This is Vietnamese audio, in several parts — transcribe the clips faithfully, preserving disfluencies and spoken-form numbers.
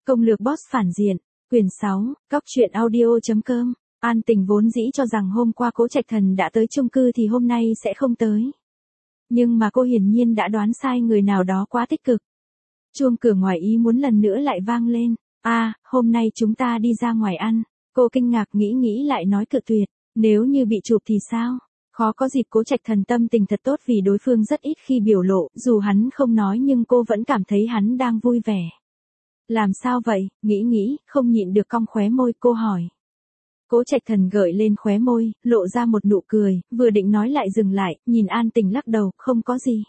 Công lược boss phản diện, quyển sáu, cóc truyện audio chấm com. An Tình vốn dĩ cho rằng hôm qua Cố Trạch Thần đã tới chung cư thì hôm nay sẽ không tới. Nhưng mà cô hiển nhiên đã đoán sai người nào đó quá tích cực. Chuông cửa ngoài ý muốn lần nữa lại vang lên. À, hôm nay chúng ta đi ra ngoài ăn. Cô kinh ngạc nghĩ nghĩ lại nói cự tuyệt. Nếu như bị chụp thì sao? Khó có dịp. Cố Trạch Thần tâm tình thật tốt vì đối phương rất ít khi biểu lộ. Dù hắn không nói nhưng cô vẫn cảm thấy hắn đang vui vẻ. Làm sao vậy? Nghĩ nghĩ, không nhịn được cong khóe môi, cô hỏi. Cố Trạch Thần gợi lên khóe môi, lộ ra một nụ cười, vừa định nói lại dừng lại, nhìn An Tình lắc đầu, không có gì.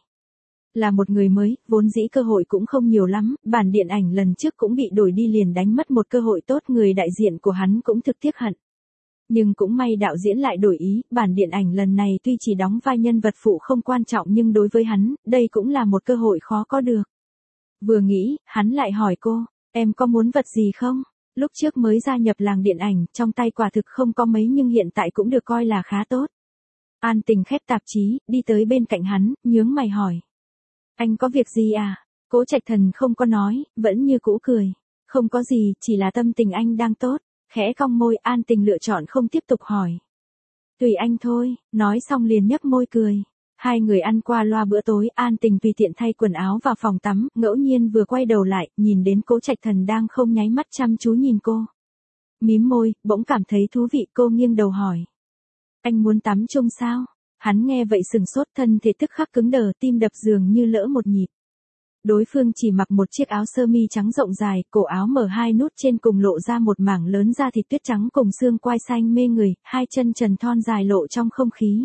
Là một người mới, vốn dĩ cơ hội cũng không nhiều lắm, bản điện ảnh lần trước cũng bị đổi đi liền đánh mất một cơ hội tốt, người đại diện của hắn cũng thực tiếc hận. Nhưng cũng may đạo diễn lại đổi ý, bản điện ảnh lần này tuy chỉ đóng vai nhân vật phụ không quan trọng nhưng đối với hắn, đây cũng là một cơ hội khó có được. Vừa nghĩ, hắn lại hỏi cô, em có muốn vật gì không? Lúc trước mới gia nhập làng điện ảnh, trong tay quả thực không có mấy nhưng hiện tại cũng được coi là khá tốt. An Tình khép tạp chí, đi tới bên cạnh hắn, nhướng mày hỏi. Anh có việc gì à? Cố Trạch Thần không có nói, vẫn như cũ cười. Không có gì, chỉ là tâm tình anh đang tốt. Khẽ cong môi, An Tình lựa chọn không tiếp tục hỏi. Tùy anh thôi, nói xong liền nhấp môi cười. Hai người ăn qua loa bữa tối, An Tình tùy tiện thay quần áo vào phòng tắm, ngẫu nhiên vừa quay đầu lại, nhìn đến Cố Trạch Thần đang không nháy mắt chăm chú nhìn cô. Mím môi, bỗng cảm thấy thú vị, cô nghiêng đầu hỏi. Anh muốn tắm chung sao? Hắn nghe vậy sừng sốt, thân thể tức khắc cứng đờ, tim đập dường như lỡ một nhịp. Đối phương chỉ mặc một chiếc áo sơ mi trắng rộng dài, cổ áo mở hai nút trên cùng lộ ra một mảng lớn da thịt tuyết trắng cùng xương quai xanh mê người, hai chân trần thon dài lộ trong không khí.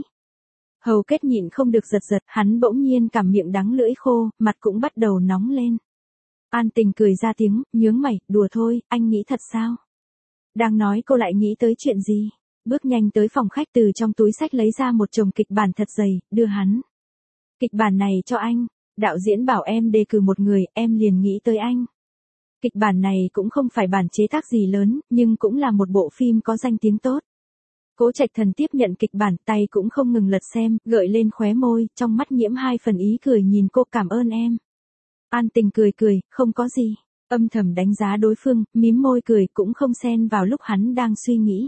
Hầu kết nhịn không được giật giật, hắn bỗng nhiên cảm miệng đắng lưỡi khô, mặt cũng bắt đầu nóng lên. An Tình cười ra tiếng, nhướng mày, đùa thôi, anh nghĩ thật sao? Đang nói cô lại nghĩ tới chuyện gì? Bước nhanh tới phòng khách, từ trong túi sách lấy ra một chồng kịch bản thật dày, đưa hắn. Kịch bản này cho anh, đạo diễn bảo em đề cử một người, em liền nghĩ tới anh. Kịch bản này cũng không phải bản chế tác gì lớn, nhưng cũng là một bộ phim có danh tiếng tốt. Cố Trạch Thần tiếp nhận kịch bản, tay cũng không ngừng lật xem, gợi lên khóe môi, trong mắt nhiễm hai phần ý cười nhìn cô, cảm ơn em. An Tình cười cười, không có gì, âm thầm đánh giá đối phương, mím môi cười cũng không xen vào lúc hắn đang suy nghĩ.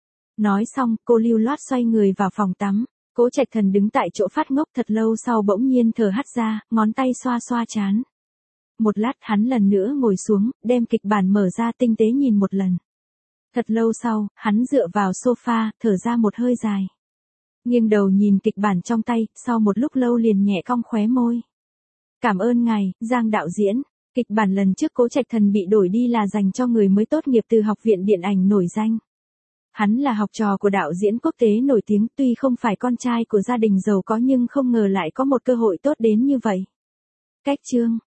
Nói xong, cô lưu loát xoay người vào phòng tắm. Cố Trạch Thần đứng tại chỗ phát ngốc thật lâu sau bỗng nhiên thở hắt ra, ngón tay xoa xoa trán. Một lát hắn lần nữa ngồi xuống, đem kịch bản mở ra tinh tế nhìn một lần. Thật lâu sau, hắn dựa vào sofa, thở ra một hơi dài. Nghiêng đầu nhìn kịch bản trong tay, sau một lúc lâu liền nhẹ cong khóe môi. Cảm ơn ngài, Giang đạo diễn. Kịch bản lần trước Cố Trạch Thần bị đổi đi là dành cho người mới tốt nghiệp từ học viện điện ảnh nổi danh. Hắn là học trò của đạo diễn quốc tế nổi tiếng, tuy không phải con trai của gia đình giàu có nhưng không ngờ lại có một cơ hội tốt đến như vậy. Cách chương